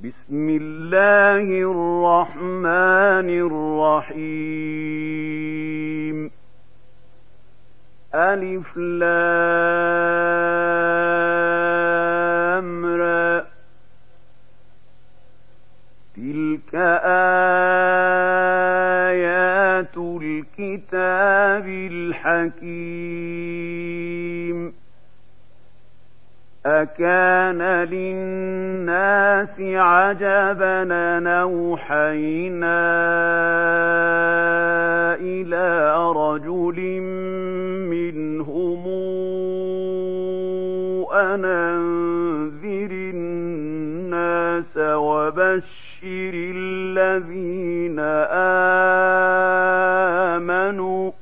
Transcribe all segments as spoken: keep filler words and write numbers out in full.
بسم الله الرحمن الرحيم. ألف لام را. تلك آيات الكتاب الحكيم. أكان للناس عجبا أن أوحينا إلى رجل منهم أن أنذر الناس وبشر الذين آمنوا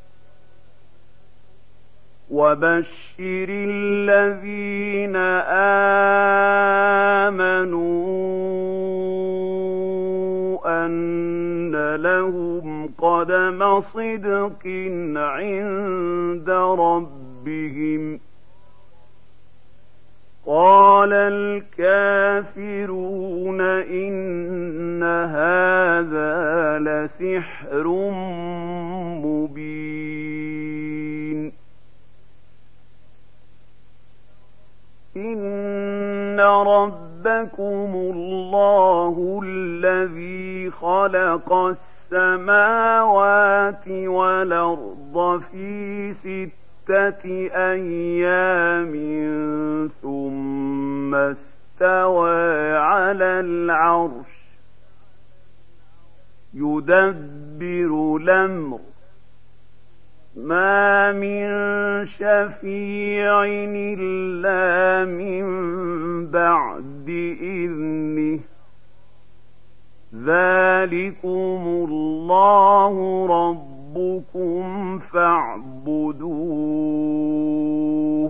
وبشر الذين آمنوا أن لهم قدم صدق عند ربهم. قال الكافرون إن هذا لسحر مبين. إن ربكم الله الذي خلق السماوات والأرض في ستة أيام ثم استوى على العرش يدبر الأمر ما من شفيع إلا من بعد إذنه ذلكم الله ربكم فاعبدوه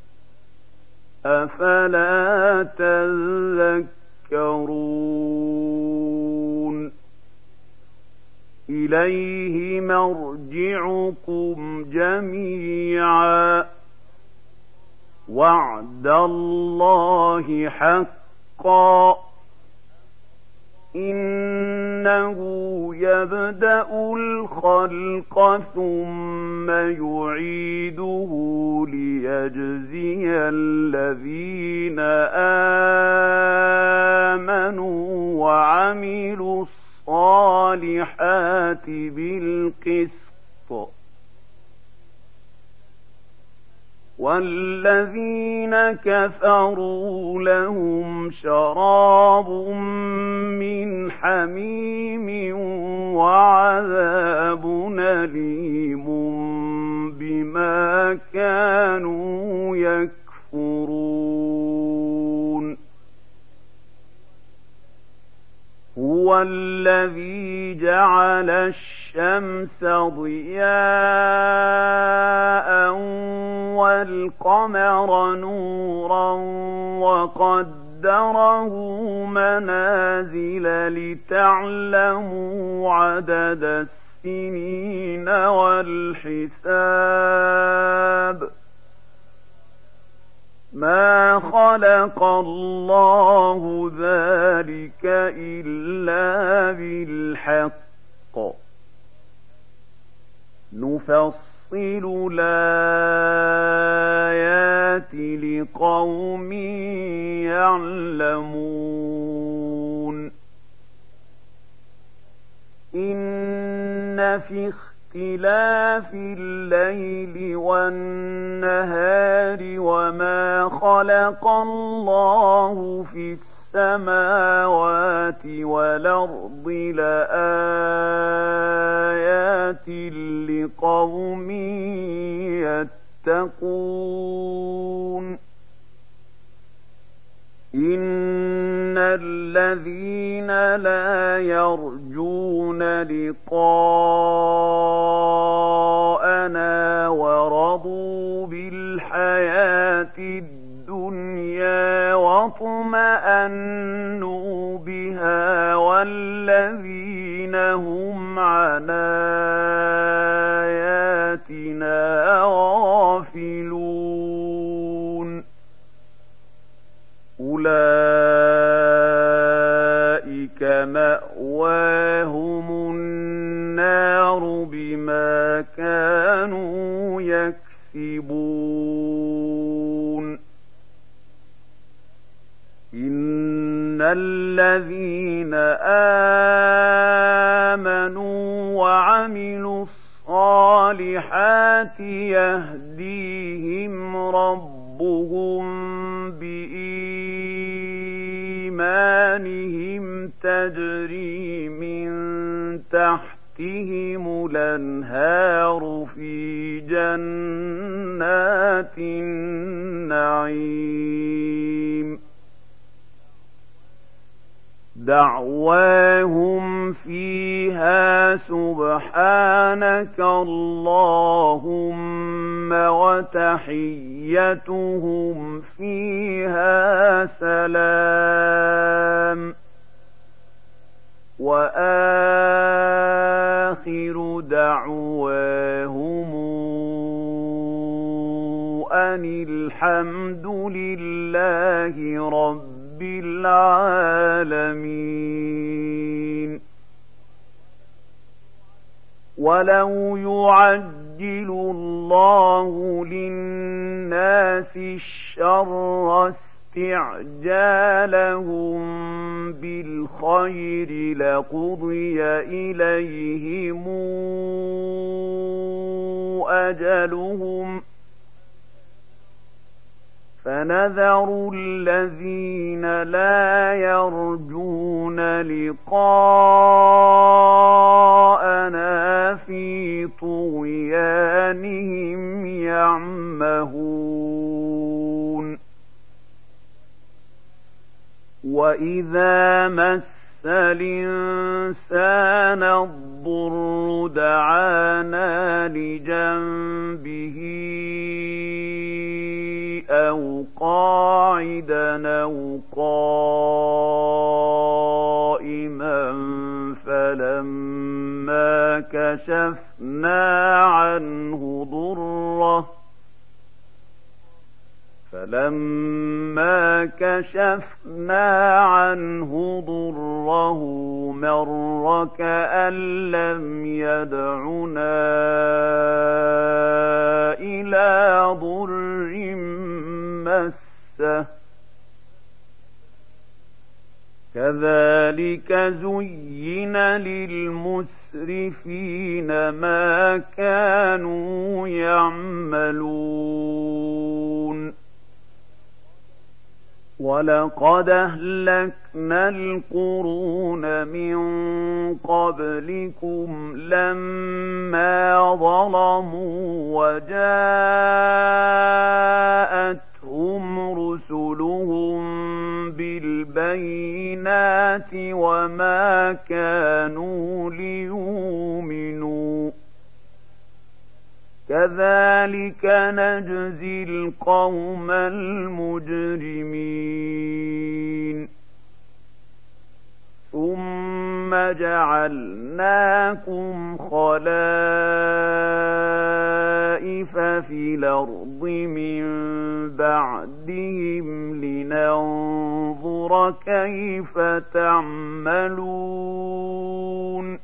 أفلا تذكرون. إليه مرجعكم جميعا وعد الله حقا. إنه يبدأ الخلق ثم يعيده ليجزي الذين آمنوا وعملوا الصالحات بالقسط والذين كفروا لهم شراب من حميم وعذاب أليم بما كانوا يكفرون. هو الذي جعل الشمس ضياء والقمر نورا وقدره منازل لتعلموا عدد السنين والحساب. ما خلق الله ذلك إلا بالحق نفصل الآيات لقوم يعلمون. إن في اختلاف الليل والنهار وما خلق الله في السماوات والأرض لآيات لقوم يتقون. إن الذين لا يرجون لقاءنا ورضوا بالحياة الدنيا واطمأنوا بها والذين هم عن آياتنا غافلون أولئك فمأواهم النار بما كانوا يكسبون إن الذين آمنوا وعملوا الصالحات يهديهم ربهم بإيمانهم تجري من تحتهم الأنهار في جنات النعيم دعواهم فيها سبحانك اللهم وتحيتهم فيها سلام وآخر دعواهم أن الحمد لله رب العالمين ولو يعجل الله للناس الشر استعجالهم بالخير لقضي إليهم أجلهم فنذر الذين لا يرجون لقاءنا في طغيانهم يعمهون وإذا مس الإنسان الضر دعانا لجنبه أو قاعدا أو قائما فلما كشفنا عنه ضره فلما كشفنا عنه ضره مر كأن لم يدعنا إلى ضر مسه كذلك زين للمسرفين ما كانوا يعملون ولقد أهلكنا القرون من قبلكم لما ظلموا وجاءتهم رسلهم بالبينات وما كانوا ليؤمنوا كذلك نجزي القوم المجرمين ثم جعلناكم خلائف في الأرض من بعدهم لننظر كيف تعملون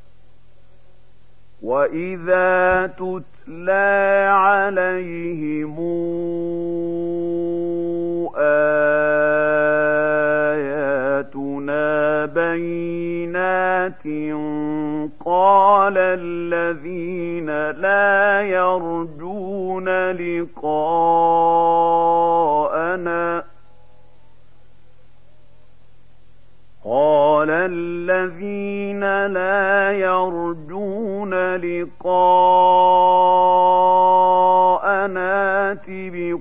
وإذا تتلى عليهم آياتنا بينات قال الذين لا يرجون لقاءنا قال الذين لا يرجون لقاءنا ائت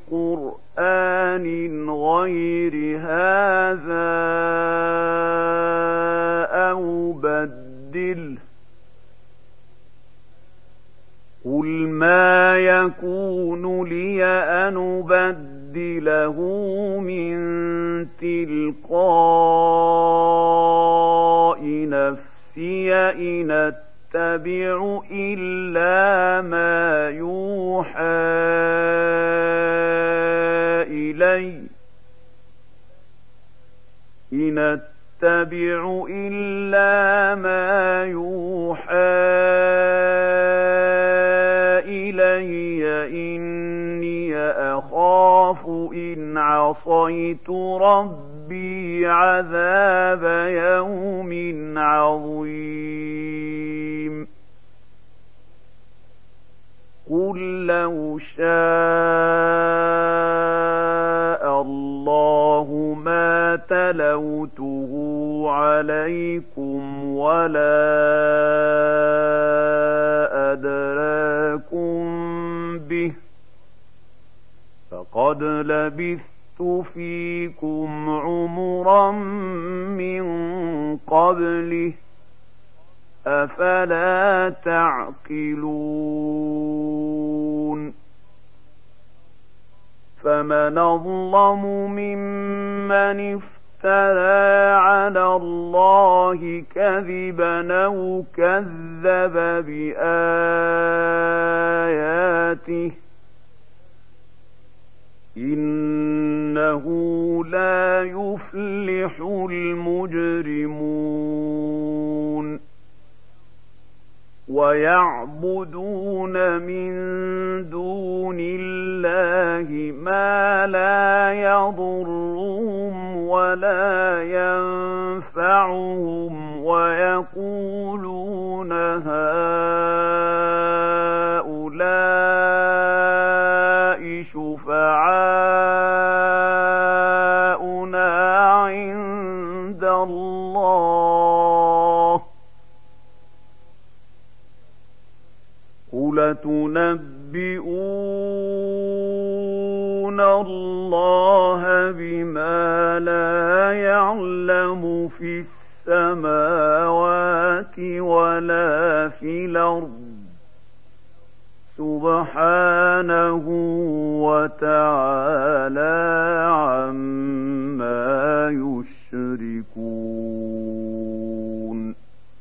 بقرآن غير هذا أو بدله قل ما يكون لي أن أبدله من تلقاء نفسي إن أتبع إلا ما يوحى إلي إن أتبع إلا ما يوحى إلي إني أخاف إن عصيت ربي عذاب يوم عظيم قل لو شاء الله ما تلوته عليكم ولا أدراكم به فقد لبثت فيكم عمرا من قبله أفلا تعقلون فمن أظلم ممن افترى على الله كذبا أو كذب بآياته إنه لا يفلح المجرمون ويعبدون من دون الله ما لا يضرهم ولا ينفعهم ويقولون هؤلاء شفعاؤنا عند الله قل تنبئون الله بما لا يعلم في السماوات ولا في الأرض سبحانه وتعالى عما يشركون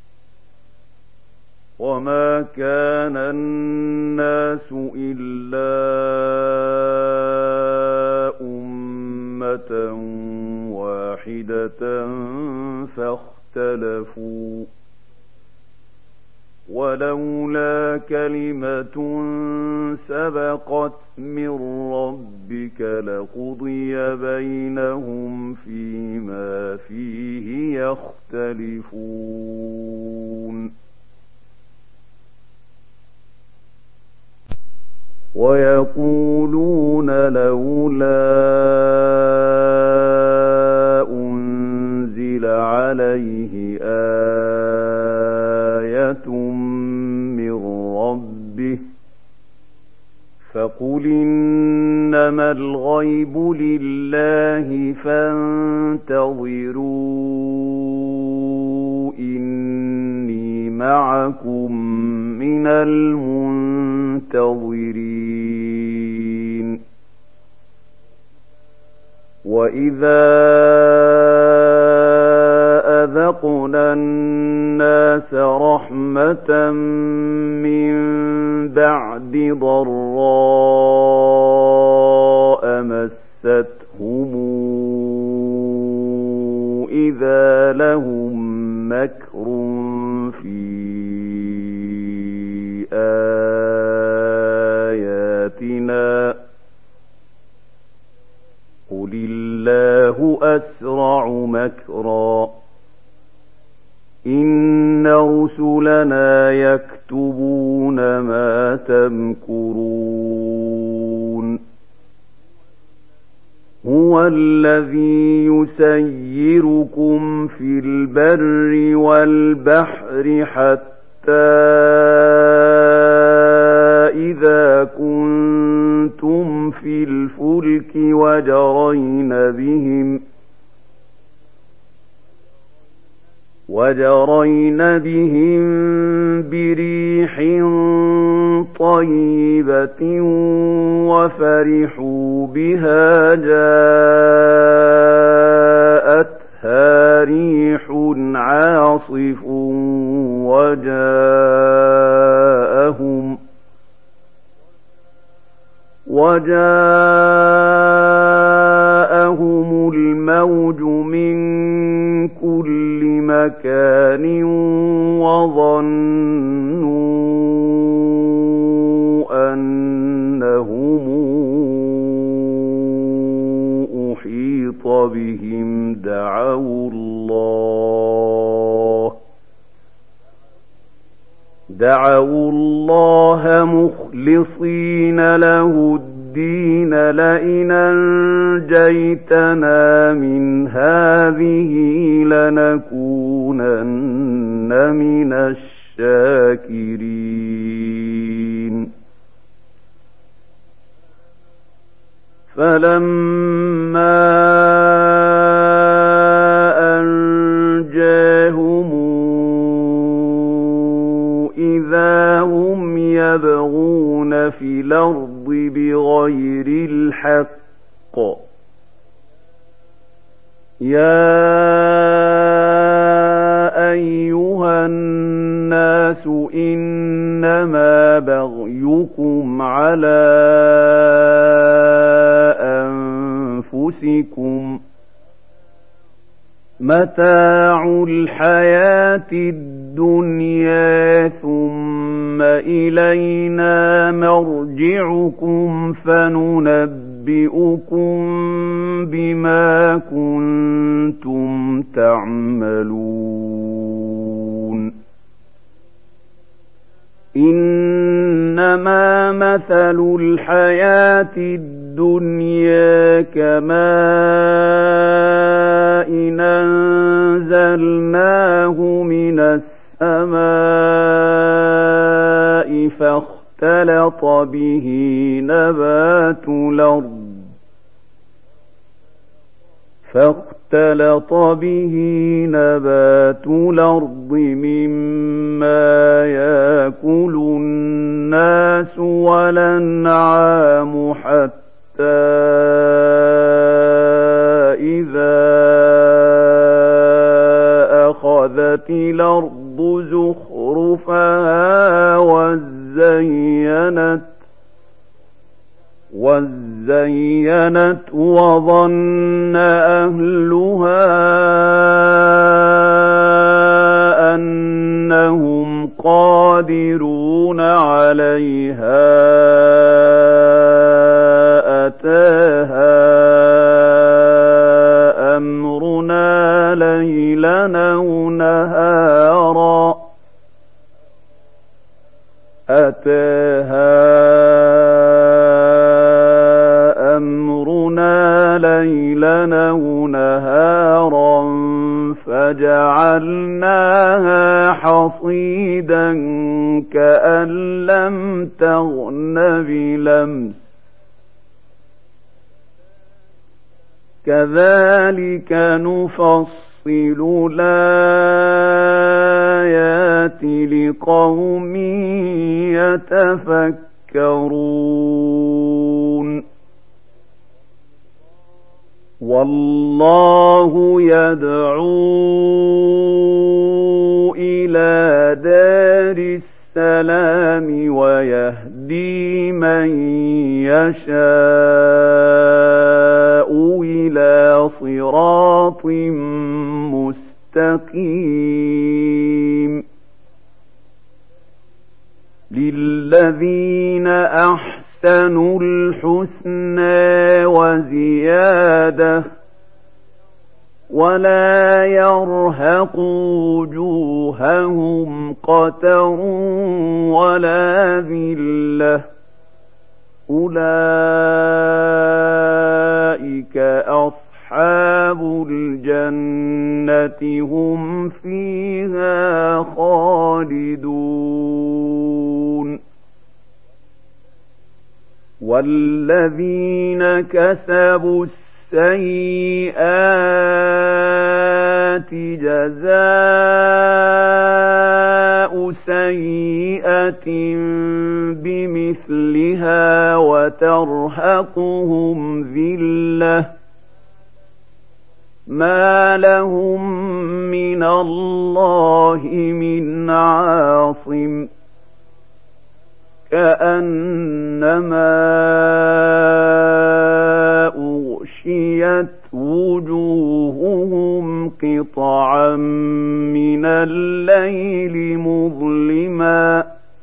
وما كان الناس إلا أمة واحدة فاختلفوا ولولا كلمة سبقت من ربك لقضي بينهم فيما فيه يختلفون ويقولون لولا أنزل عليه آية من ربه فقل إنما الغيب لله فانتظروا إني معكم من المنتظرين وإذا أذقنا الناس رحمة من بعد ضراء مستهم إذا لهم مكر في آياتنا قل الله أسرع مكرا إن رسلنا يكتبون ما تمكرون هو الذي يسيركم في البر والبحر حتى إذا كنتم في الفلك وجرين بهم وجرين بهم بريح طيبة وفرحوا بها جاءتها ريح عاصف وجاءهم وجاءهم الموج من كل مكان وظنوا أنهم أحيط بهم دعوا الله دعوا الله مخلصين له الدين لئن أنجيتنا من هذه لنكونن من الشاكرين فلما أنجاهم إذا هم يبغون في الأرض بغير الحق يا أيها الناس إنما بغيكم على أنفسكم متاع الحياة الدنيا ثم إلينا مرجعكم فننبئكم بما كنتم تعملون إنما مثل الحياة الدنيا كماء أنزلناه من السماء فاختلط به نبات الأرض فاختلط به نبات الأرض مما يأكل الناس والأنعام حتى إذا أخذت الأرض زخرفها وزينت وزينت وظن أهلها أنهم قادرون عليها أتاها أمرنا ليلا أو نهارا أتاها أمرنا ليلا أو نهارا فجعلناها حصيدا كأن لم تغن بلمس كذلك نفصل الآيات لقوم يتفكرون والله يدعو إلى دار السلام ويهدي من يشاء إلى صراط مستقيم للذين أحسنوا الحسنى وزيادة ولا يرهق وجوههم قتر ولا ذلة أولئك أصحاب الجنة هم فيها خالدون والذين كسبوا السيئات جزاء سيئة بمثلها وترهقهم ذلة ما لهم من الله من عاصم كأنما أغشيت وجوههم قطعا من الليل مظلما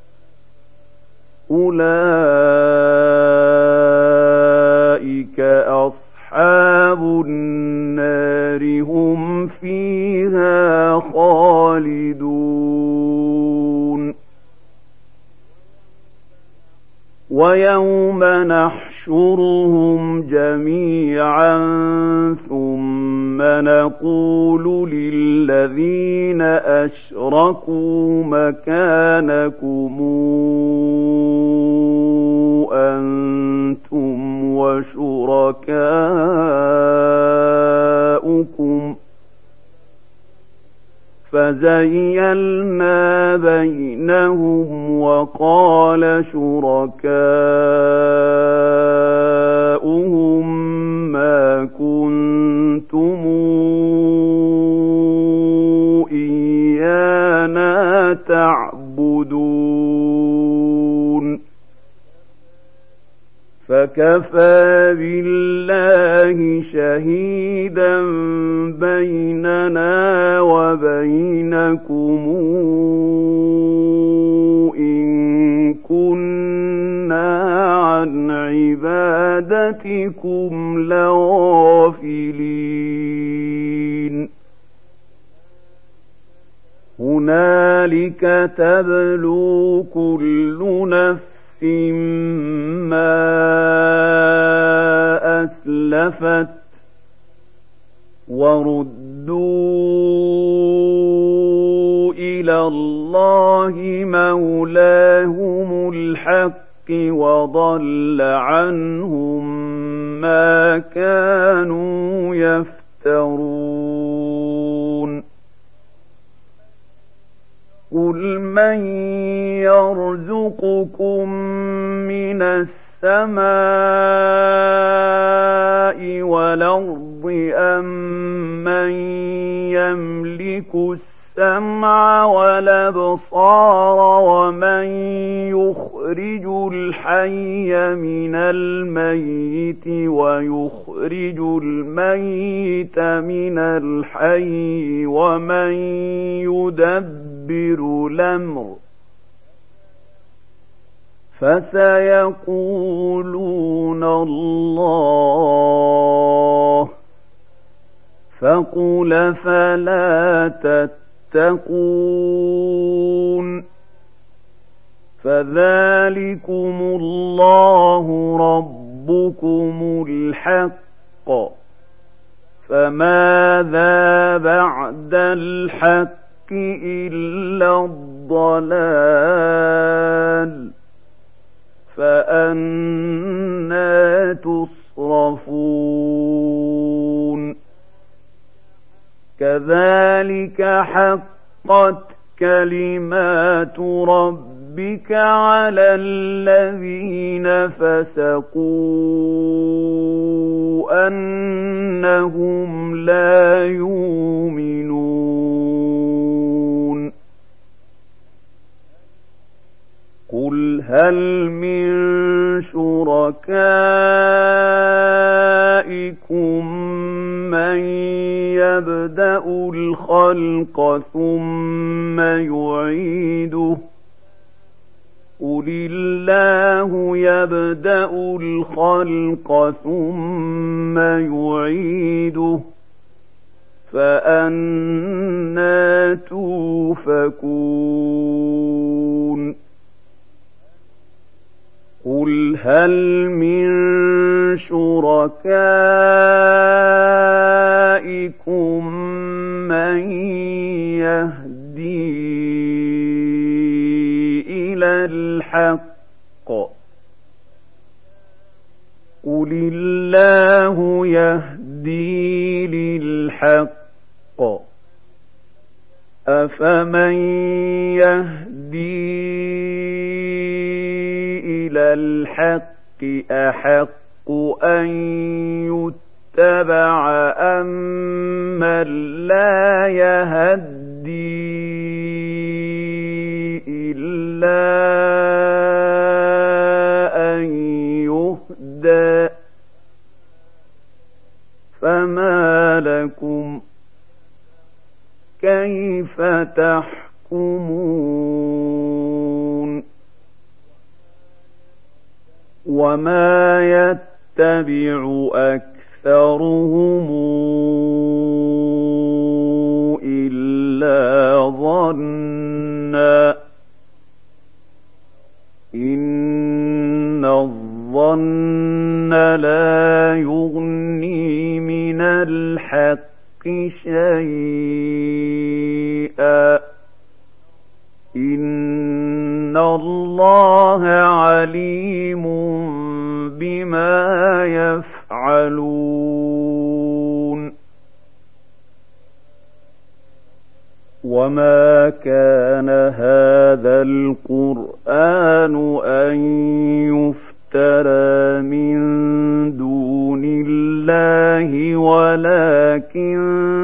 أولئك أصحاب النار هم فيها خالدون ويوم نحشرهم جميعا ثم نقول للذين أشركوا مكانكم أنتم وشركاؤكم فزيلنا بينهم وقال شركاؤهم ما كنتم إيانا تعبدون فكفى بالله شهيدا بيننا وبينكم إن كنا عن عبادتكم لغافلين هنالك تبلو كل نفس ما أسلفت وردوا إلى الله مولاهم الحق وضل عنهم ما كانوا يفترون قل من يرزقكم من السماء والأرض أم من يملك السمع والأبصار ومن يخرج الحي من الميت ويخرج الميت من الحي ومن يدبر الأمر فسيقولون الله فقل فلا تتقون فذلكم الله ربكم الحق فماذا بعد الحق إلا الضلال فأنى تصرفون كذلك حقت كلمات ربك على الذين فسقوا أنهم لا يؤمنون قل هل من شركائكم من يبدأ الخلق ثم يعيده قل الله يبدأ الخلق ثم يعيده فأنى توفكون قل هل من شركائكم من يهدي إلى الحق قل الله يهدي للحق أفمن يهدي إلى الحق أحق أن يتبع أم من لا يهدي إلا أن يهدى فما لكم كيف تحكمون وما يتبع أكثرهم إلا ظنا إن الظن لا يغني من الحق شيئا إن الله عليم بما يفعلون وما كان هذا القرآن أن يفترى من دون الله ولكن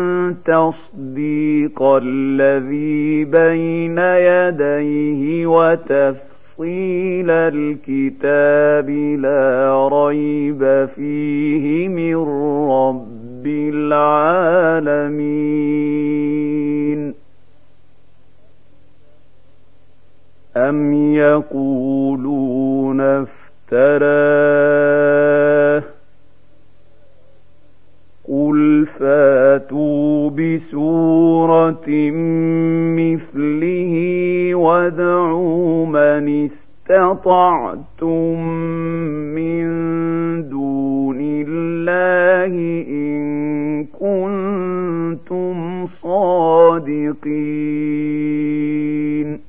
تصديق الذي بين يديه وتفصيل الكتاب لا ريب فيه من رب العالمين أم يقولون افتراه قل فاتوا بسورة مثله وادعوا من استطعتم من دون الله إن كنتم صادقين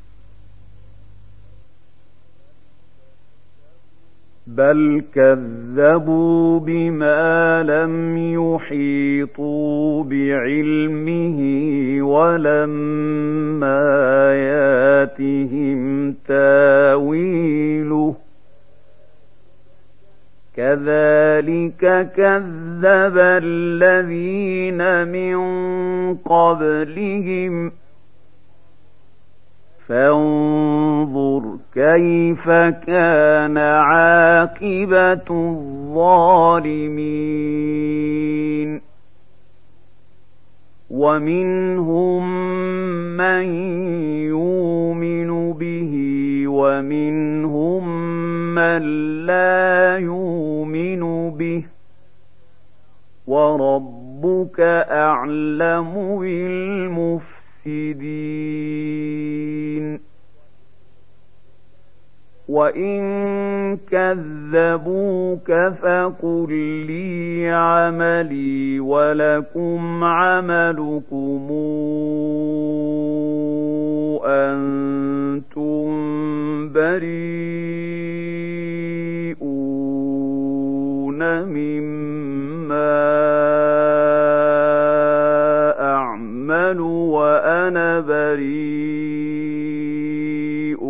بل كذبوا بما لم يحيطوا بعلمه ولما ياتهم تاويله كذلك كذب الذين من قبلهم فانظر كيف كان عاقبة الظالمين ومنهم من يؤمن به ومنهم من لا يؤمن به وربك أعلم بالمفسدين وإن كذبوك فقل لي عملي ولكم عملكم أنتم بريئون مما أعمل وأنا بريء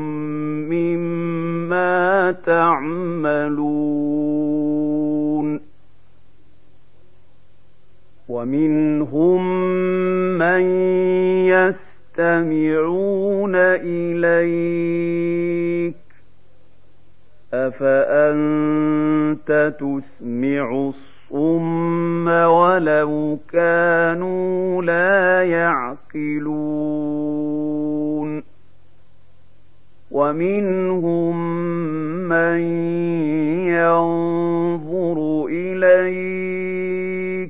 مما تعملون ومنهم من يستمعون إليك أفأنت تسمع الصم ولو كانوا لا يعقلون ومنهم من ينظر إليك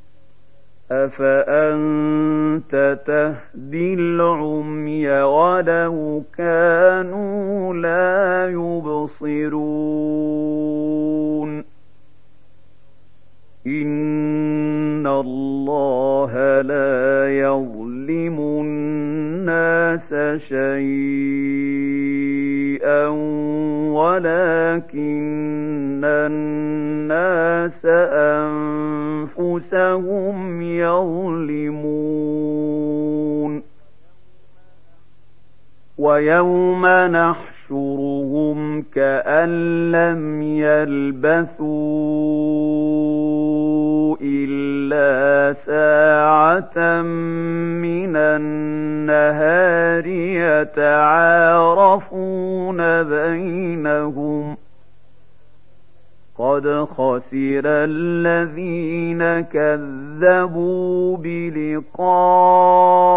أفأنت تهدي العمي ولو كانوا لا يبصرون إن الله لا يظلم الناس شيئا ولكن الناس أنفسهم يظلمون ويوم نحشرهم كأن لم يلبثوا إلا ساعة من النهار يتعارفون بينهم قد خسر الذين كذبوا بلقاء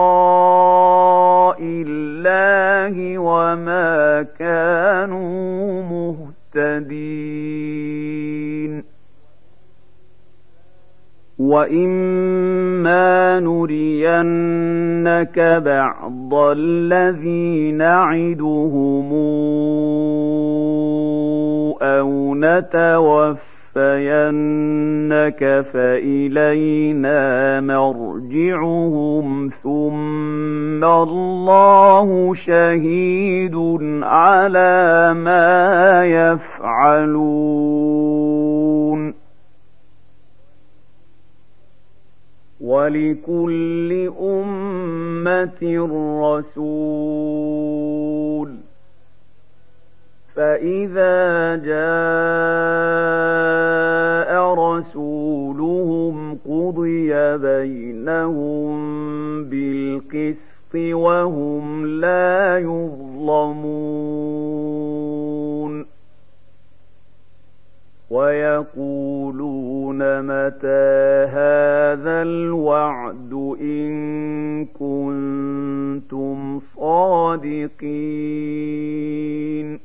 وإما نرينك بعض الذي نعدهم أو نتوفينك فإلينا مرجعهم ثم الله شهيد على ما يفعلون. ولكل أمة رسول، فإذا جاء رسولهم قضي بينهم بالقسط وهم لا يظلمون. ويقولون متى هذا الوعد إن كنتم صادقين.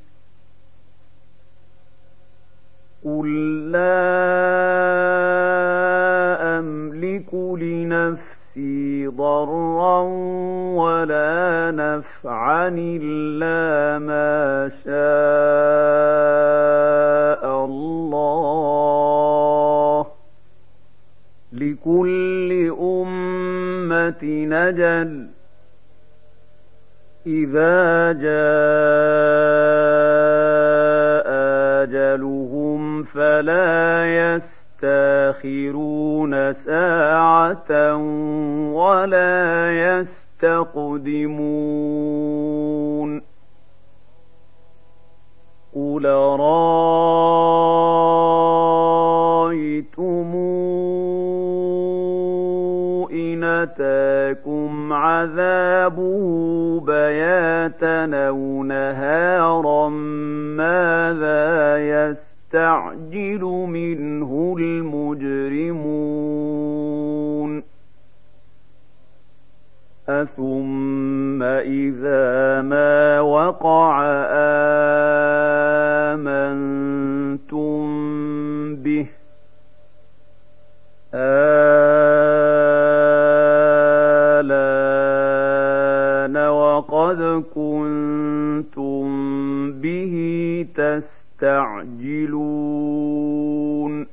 قل لا أملك لنفسي ضرا ولا نفعا إلا ما شاء الله، لكل أمة أجل، إذا جاء أجلهم فلا يستأخرون ساعة ولا يستقدمون. قل رأيتم إن أتاكم عذابه بياتا أو نهارا ماذا يستعجل منه المجرمون. أثم إذا ما وقع آمنتم به آلان وقد كنتم به تستعجلون.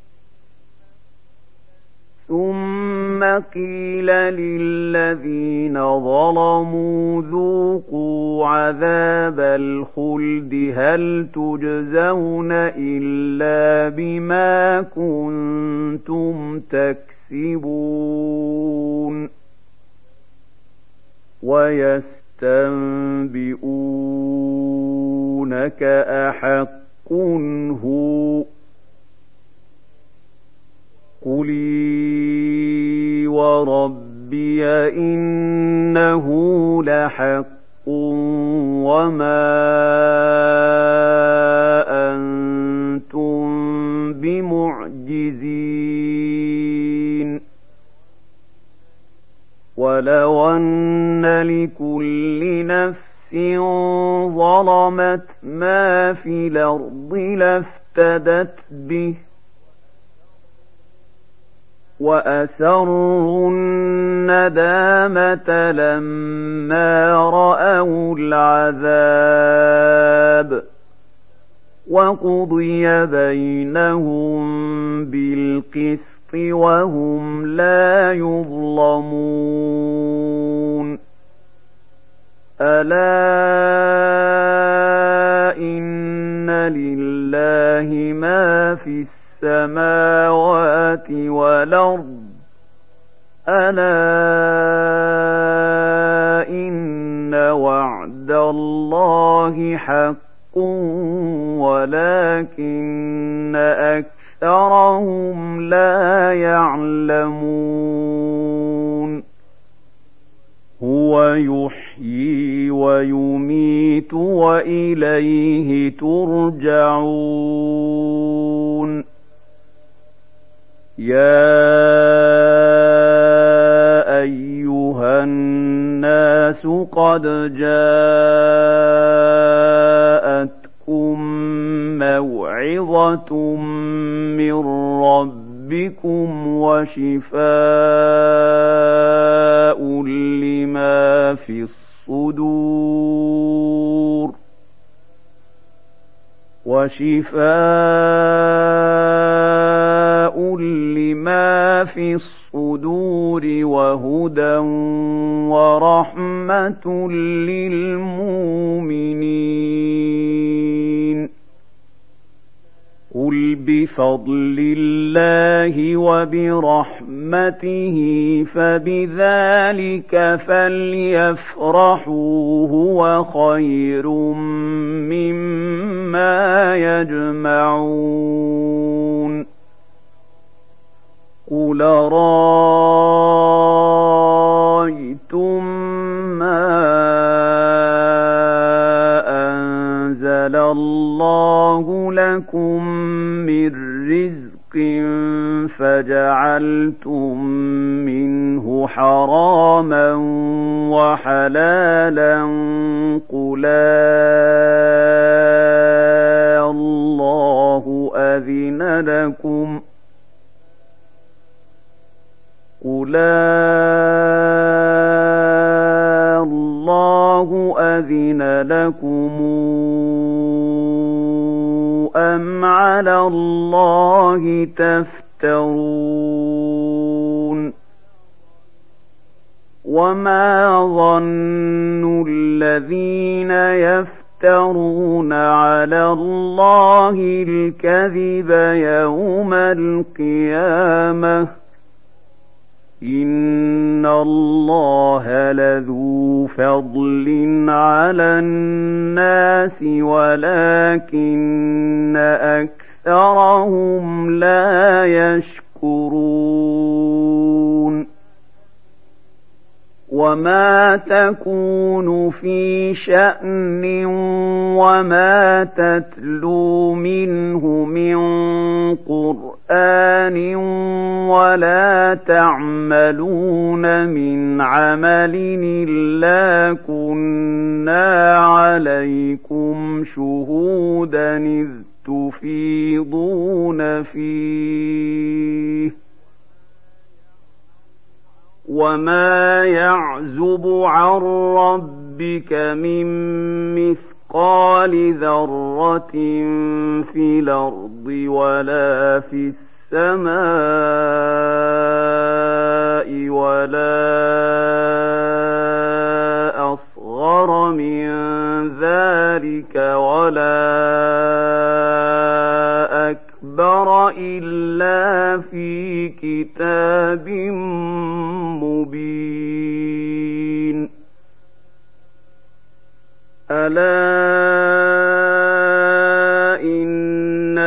ثم قيل للذين ظلموا ذوقوا عذاب الخلد هل تجزون إلا بما كنتم تكسبون. ويستنبئونك أحق هو، قُلِي وَرَبِّي إِنَّهُ لَحَقٌّ وَمَا أَنتُم بِمُعْجِزِينَ. وَلَوْ أَنَّ لِكُلِّ نَفْسٍ ظَلَمَتْ مَا فِي الْأَرْضِ لَافْتَدَتْ بِهِ وَأَسَرُّوا النَّدَامَةَ لَمَّا رَأَوُا الْعَذَابَ وَقُضِيَ بَيْنَهُم بِالْقِسْطِ وَهُمْ لَا يُظْلَمُونَ. أَلَا إِنَّ لِلَّهِ مَا فِي السماوات والأرض ألا إن وعد الله حق ولكن أكثرهم لا يعلمون. هو يحيي ويميت وإليه ترجعون. يا أيها الناس قد جاءتكم موعظة من ربكم ربكم وشفاء لما في الصدور وشفاء لما في الصدور وهدى ورحمة للمؤمنين. قل بفضل الله وبرحمته فبذلك فليفرحوا هو خير مما يجمعون. قل رأيتم ما أنزل الله لكم من رزق فجعلتم منه حراما وحلالا قل الله أذن لكم قل الله أذن لكم أم على الله تفترون. وما ظن الذين يفترون على الله الكذب يوم القيامة إن الله لذو فضل على الناس ولكن أكثرهم لا يشكرون. وما تكون في شأن وما تتلو منه من قرآن ولا تعملون من عمل إلا كنا عليكم شهودا إذ تفيضون فيه وما يعزب عن ربك من مثقال ذرة في الأرض ولا في السماء ولا أصغر من ذلك ولا أكبر إلا في كتاب مبين. ألا إن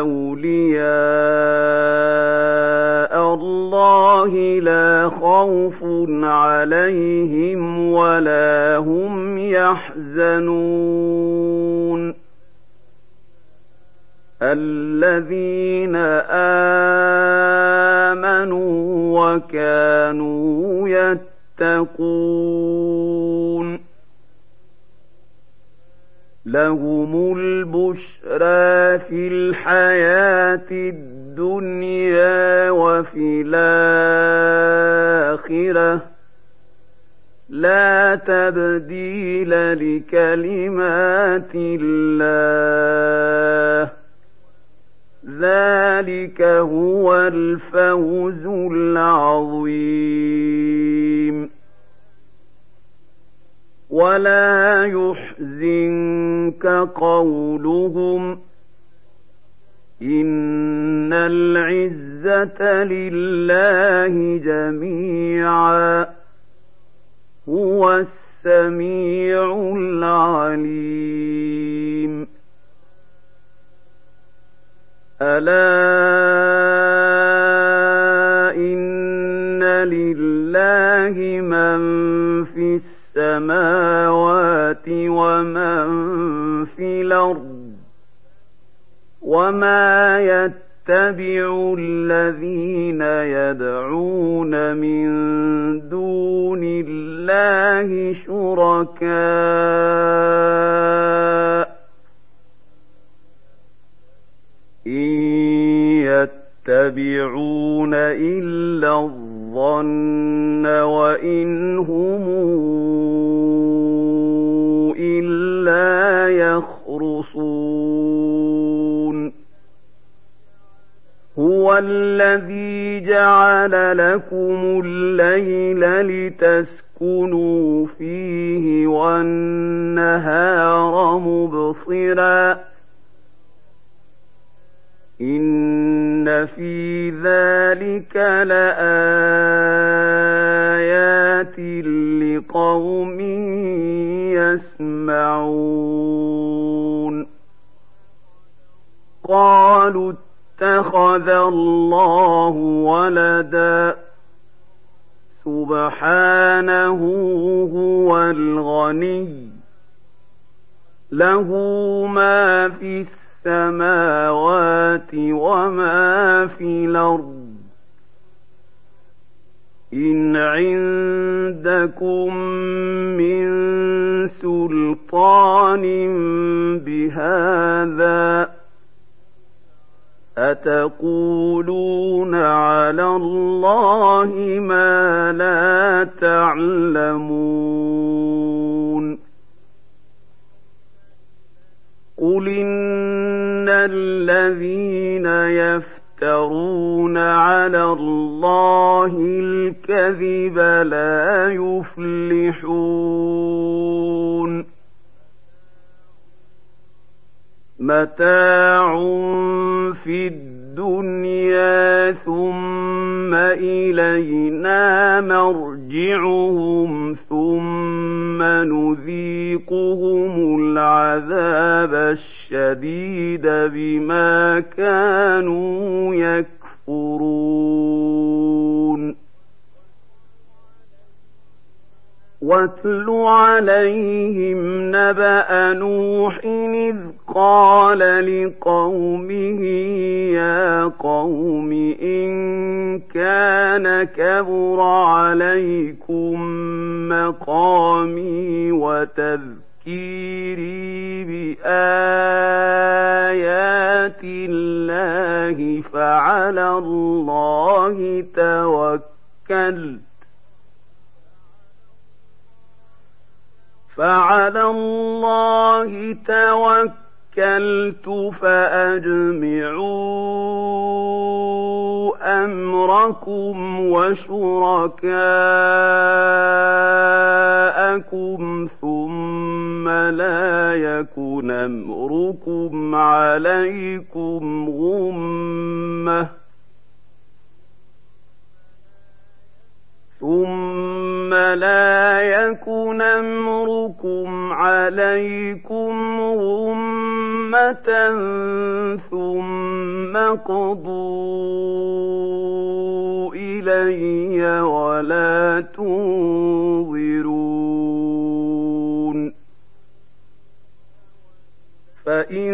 أولياء الله لا خوف عليهم ولا هم يحزنون. الذين آمنوا وكانوا يتقون لهم البشرى في الحياة الدنيا وفي الآخرة لا تبديل لكلمات الله ذلك هو الفوز العظيم. ولا يحزنك قولهم إن العزة لله جميعا هو السميع العليم. ألا إن لله من في السماوات ومن في الأرض وما يتبع الذين يدعون من دون الله شركاء إن يتبعون إلا الظن وإن هم إلا يخرصون هو الذي جعل لكم الليل لتسكنوا فيه والنهار مبصرا إن في ذلك لآيات لقوم يسمعون قالوا اتخذ الله ولدا سبحانه هو الغني له ما في السماوات وما في الأرض إن عندكم من سلطان بهذا أتقولون على الله ما لا تعلمون قل إن الذين يفترون على الله الكذب لا يفلحون متاع في الدنيا ثم إلينا مرجعهم ثم نذيقهم العذاب الشديد بما كانوا يكفرون واتل عليهم نبأ نوح إذ قال لقومه يا قوم إن كان كبر عليكم مقامي وتذكيري بآيات الله فعلى الله توكلت فعلى الله توكلت فأجمعوا أمركم وشركاءكم ثم لا يكن أمركم عليكم غمة ثم لا يكن أمركم عليكم غمة ثم قضوا إلي ولا تنظرون فإن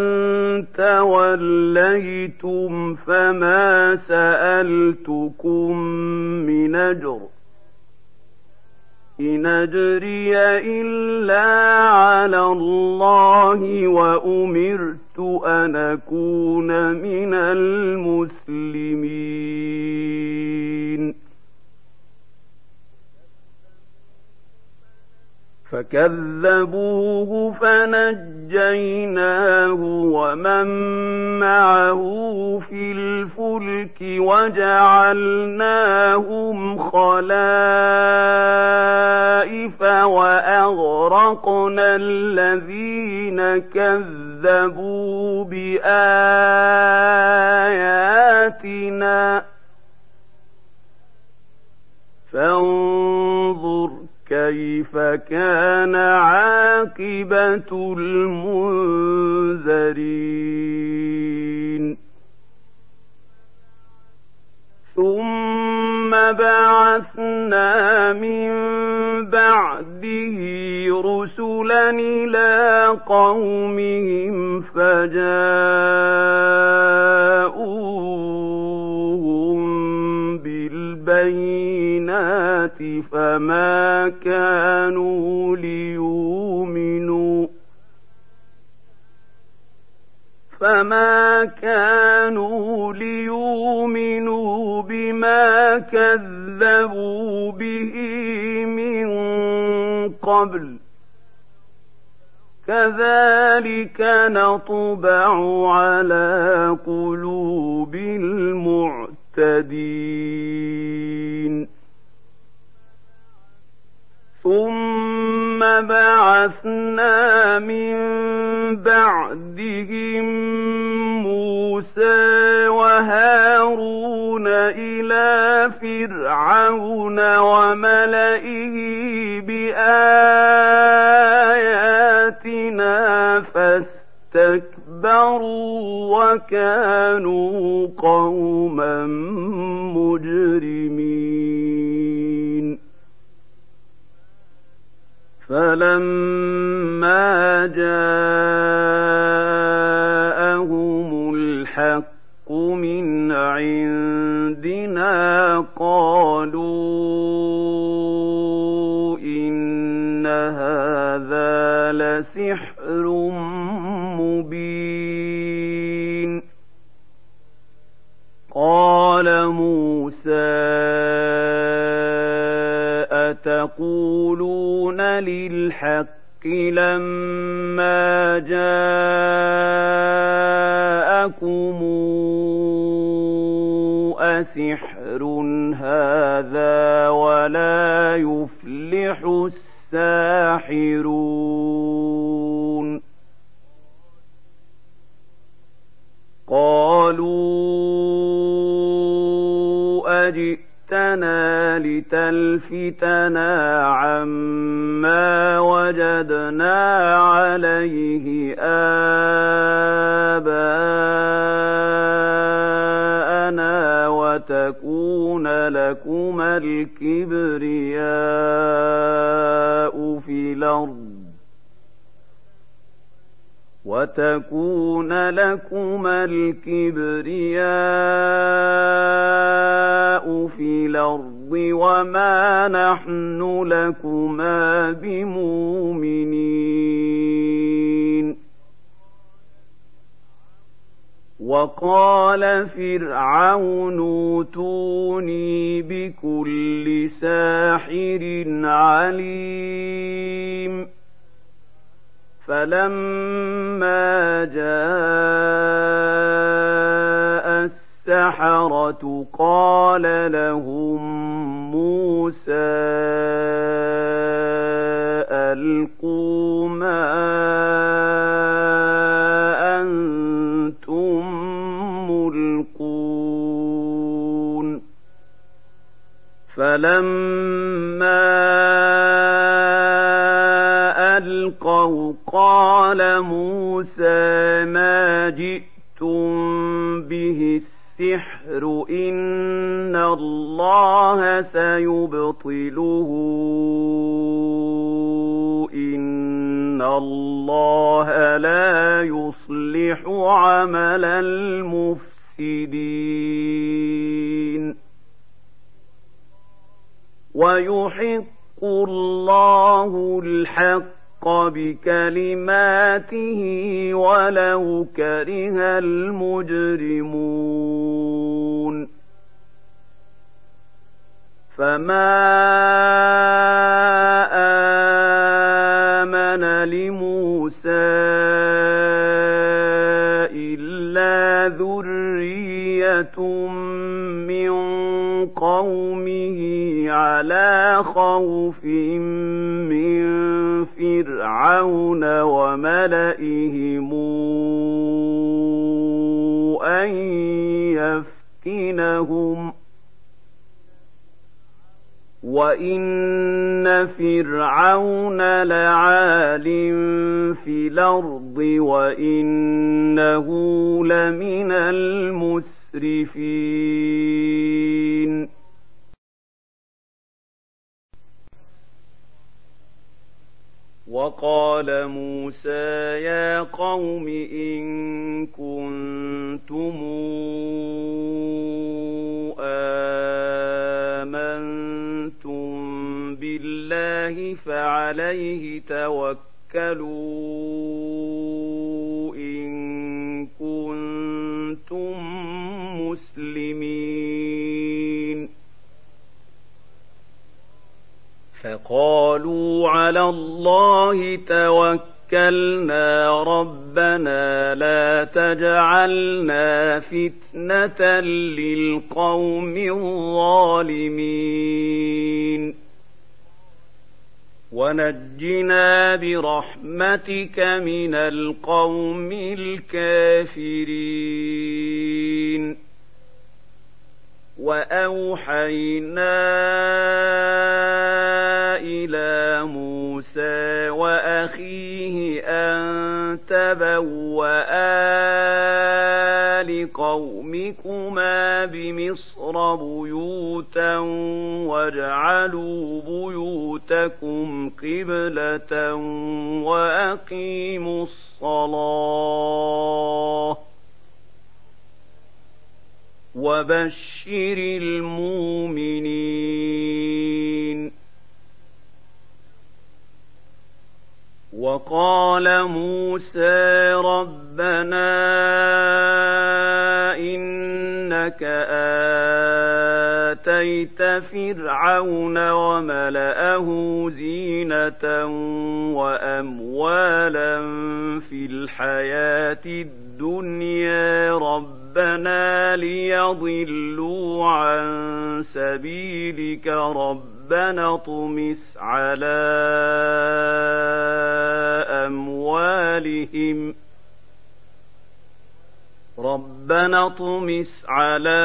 توليتم فما سألتكم من أجر إن أجري إلا على الله وأمرت أن أكون من المسلمين فكذبوه فنجيناه ومن معه في الفلك وجعلناهم خلائف وأغرقنا الذين كذبوا بآياتنا فانظر كيف كان عاقبة المنذرين ثم بعثنا من بعده رسلا إلى قومهم فجاءوهم بالبينات فما كانوا ليؤمنوا فما كانوا ليؤمنوا بما كذبوا به من قبل كذلك نطبع على قلوب المعتدين ثم بعثنا من بعدهم موسى وهارون إلى فرعون وملئه بآياتنا فاستكبروا وكانوا قوما مجرمين فلما جاءهم الحق من عندنا قالوا إن هذا لسحر مبين قال موسى أتقولون للحق لما جاءكم أسحر هذا ولا يفلح الساحرون قالوا أجئتنا لتلفتنا عما وجدنا عليه آباءنا وتكون لكما الكبرياء في الأرض وتكون لكما الكبرياء في الأرض وما نحن لكما بمؤمنين وقال فرعون ائتوني بكل ساحر عليم فلما جاء السحرة قال لهم موسى ألقوا ما أنتم ملقون فلما ألقوا قال موسى ما جئتم به السحر إن الله سيبطله إن الله لا يصلح عمل المفسدين ويحق الله الحق بكلماته ولو كره المجرمون فما آمن لموسى إلا ذرية من قومه على خوف من فرعون وملئهم أن يفتنهم وإن فرعون لعال في الأرض وإنه لمن المسرفين وقال موسى يا قوم إن كنتم آمنتم بالله فعليه توكلوا إن كنتم فقالوا على الله توكلنا ربنا لا تجعلنا فتنة للقوم الظالمين ونجنا برحمتك من القوم الكافرين وأوحينا إلى موسى وأخيه أن تبوآ لقومكما بمصر بيوتا واجعلوا بيوتكم قبلة وأقيموا الصلاة وبشر المؤمنين وقال موسى ربنا إنك آتيت فرعون وملأه زينة وأموالا في الحياة الدنيا ربنا ليضلوا عن سبيلك ربنا اطمس على أموالهم ربنا اطمس على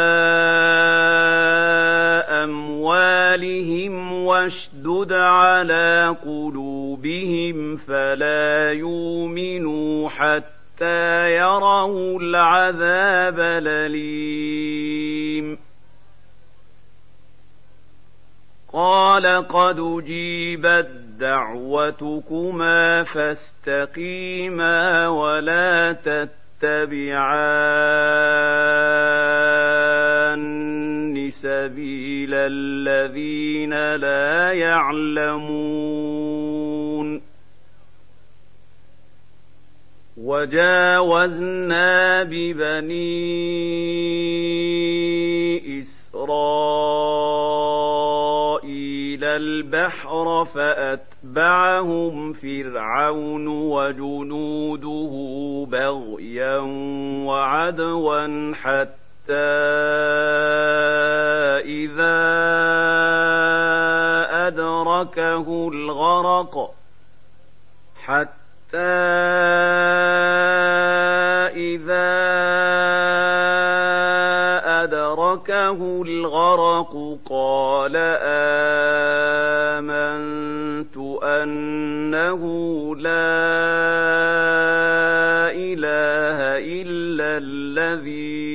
أموالهم واشدد على قلوبهم فلا يؤمنوا حتى يروا العذاب الأليم قال قد أجيبت دعوتكما فاستقيما ولا تتبعان سبيل الذين لا يعلمون وجاوزنا ببني إسرائيل البحر فأتبعهم فرعون وجنوده بغيا وعدوا حتى إذا أدركه الغرق حتى إذا أدركه الغرق قال آمنت أنه لا إله إلا الذي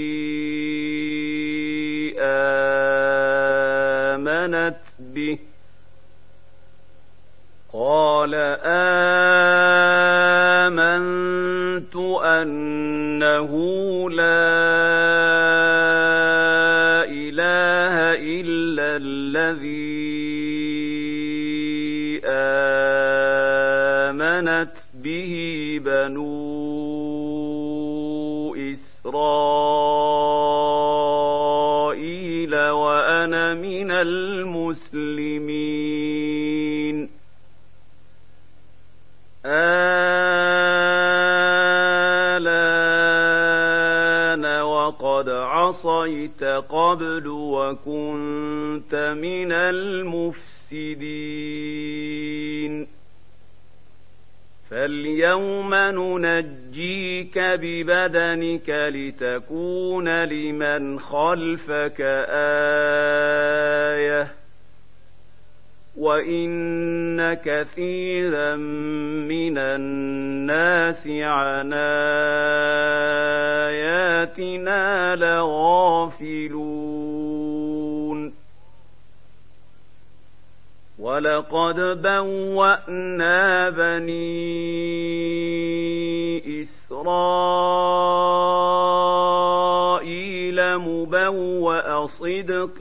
آمنت به قال آمنت أنه لا إله إلا الذي آمنت به بنو إسرائيل وأنا من المسلمين آلان وقد عصيت قبل وكنت من المفسدين فاليوم ننجيك ببدنك لتكون لمن خلفك آية وإن كثيرا من الناس عن آياتنا لغافلون ولقد بوأنا بني إسرائيل مبوأ صدق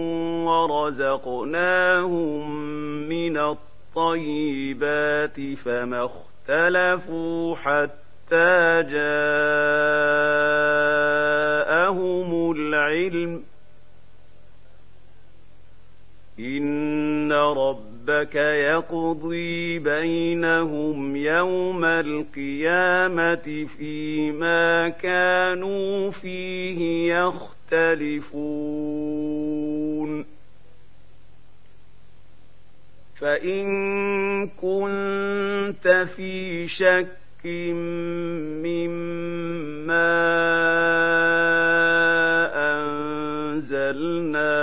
ورزقناهم من الطيبات فما اختلفوا حتى جاءهم العلم إن رب ربك يقضي بينهم يوم القيامة فيما كانوا فيه يختلفون فإن كنت في شك مما أنزلنا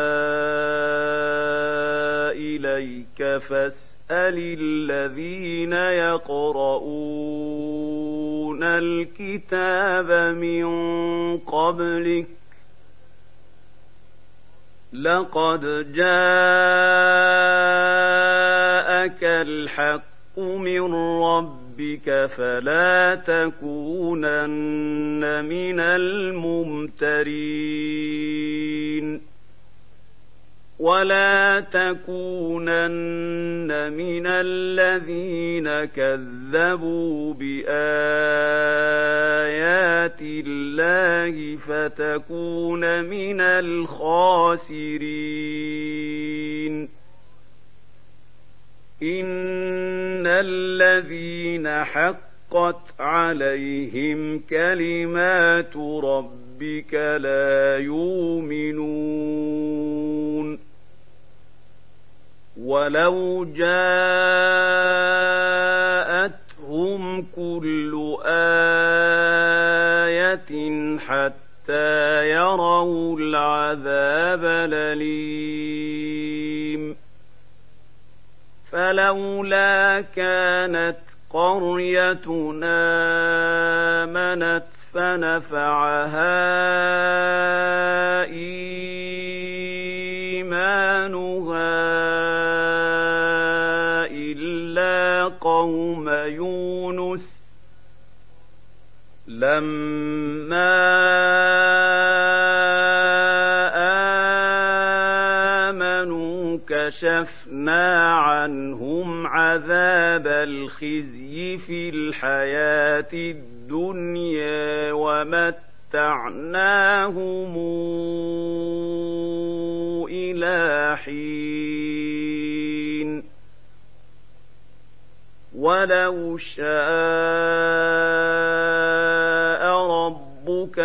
إليك فاسأل الذين يقرؤون الكتاب من قبلك لقد جاءك الحق من ربك فلا تكونن من الممترين ولا تكونن من الذين كذبوا بآيات الله فتكون من الخاسرين إن الذين حقت عليهم كلمات ربك لا يؤمنون ولو جاءتهم كل آية حتى يروا العذاب الأليم فلولا كانت قريتنا آمنت فنفعها إيمانها إلا قوم يونس لما آمنوا كشفنا عنهم عذاب الخزي في الحياة الدنيا ومتعناهم إلى حين ولو شاء ربك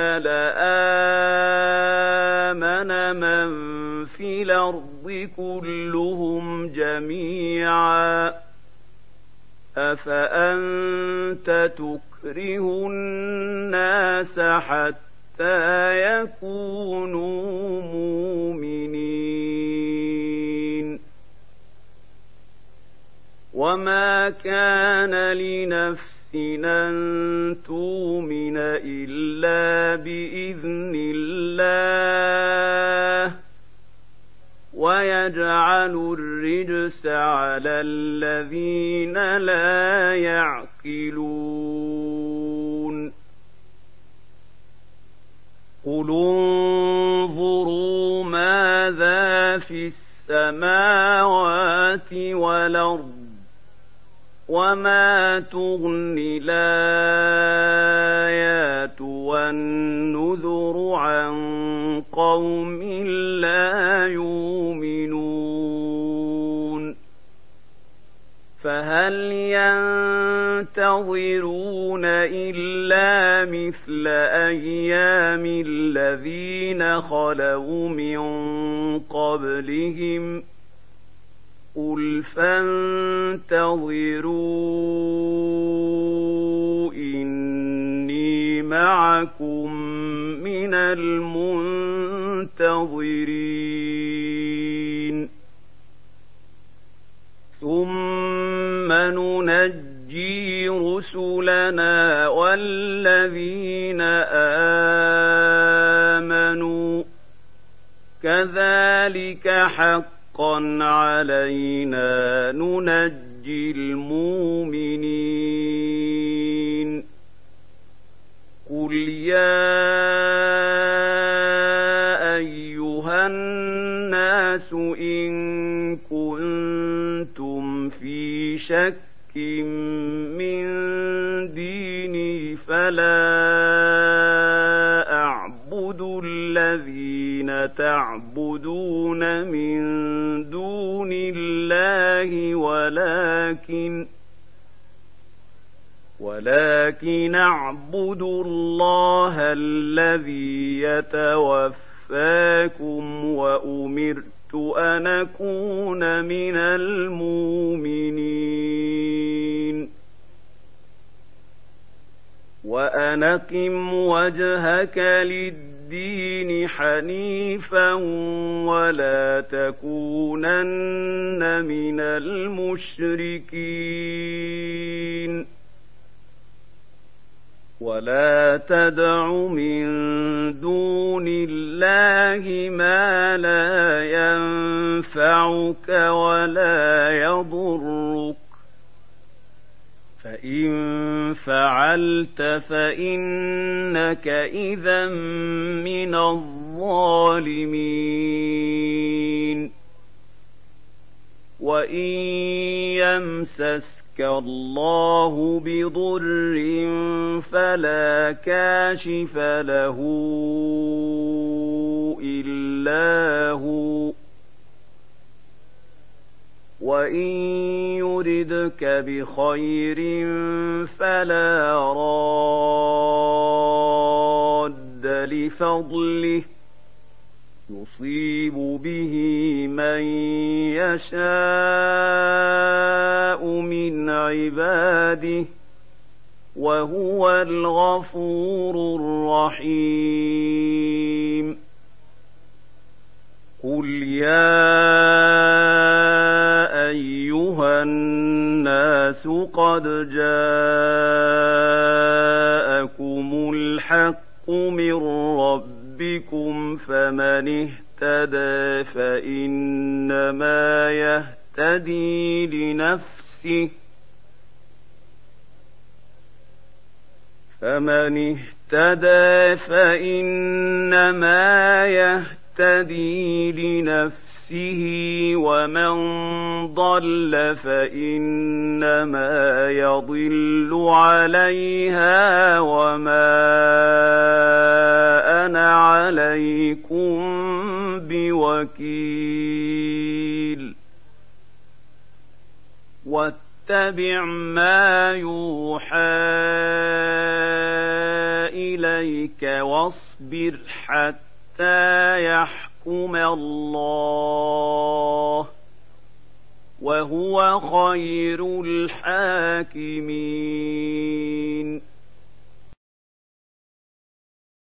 لآمن من في الأرض كلهم جميعا أفأنت تكره الناس حتى يكونوا مؤمنين وما كان لنفس أن تؤمن إلا بإذن الله ويجعل الرجس على الذين لا يعقلون قل انظروا ماذا في السماوات والأرض وما تغني الآيات والنذر عن قوم لا يؤمنون فهل ينتظرون إلا مثل أيام الذين خلوا من قبلهم قل فانتظروا إني معكم من المنتظرين ثم ننجي رسلنا والذين آمنوا كذلك حقا علينا ننجي المؤمنين قل يا أيها الناس إن كنتم في شك من ديني فلا أعبد الذين تعبدون من دون الله الله ولكن ولكن اعبدوا الله الذي يتوفاكم وأمرت أن أكون من المؤمنين وأن أقم وجهك للدين حنيفا ولا تكونن من المشركين ولا تدع من دون الله ما لا ينفعك ولا يضرك فإن فعلت فإنك إذا من الظالمين وإن يمسسك الله بضر فلا كاشف له إلا هو وإن يردك بخير فلا راد لفضله يصيب به من يشاء من عباده وهو الغفور الرحيم قل يا أيها الناس قد جاءكم الحق من ربكم فمن اهتدى فإنما يهتدي لنفسه فمن اهتدى فإنما يهتدي لنفسه ومن ضل فإنما يضل عليها وما أنا عليكم بوكيل واتبع ما يوحى إليك واصبر حتى يحكم الله وهو خير الحاكمين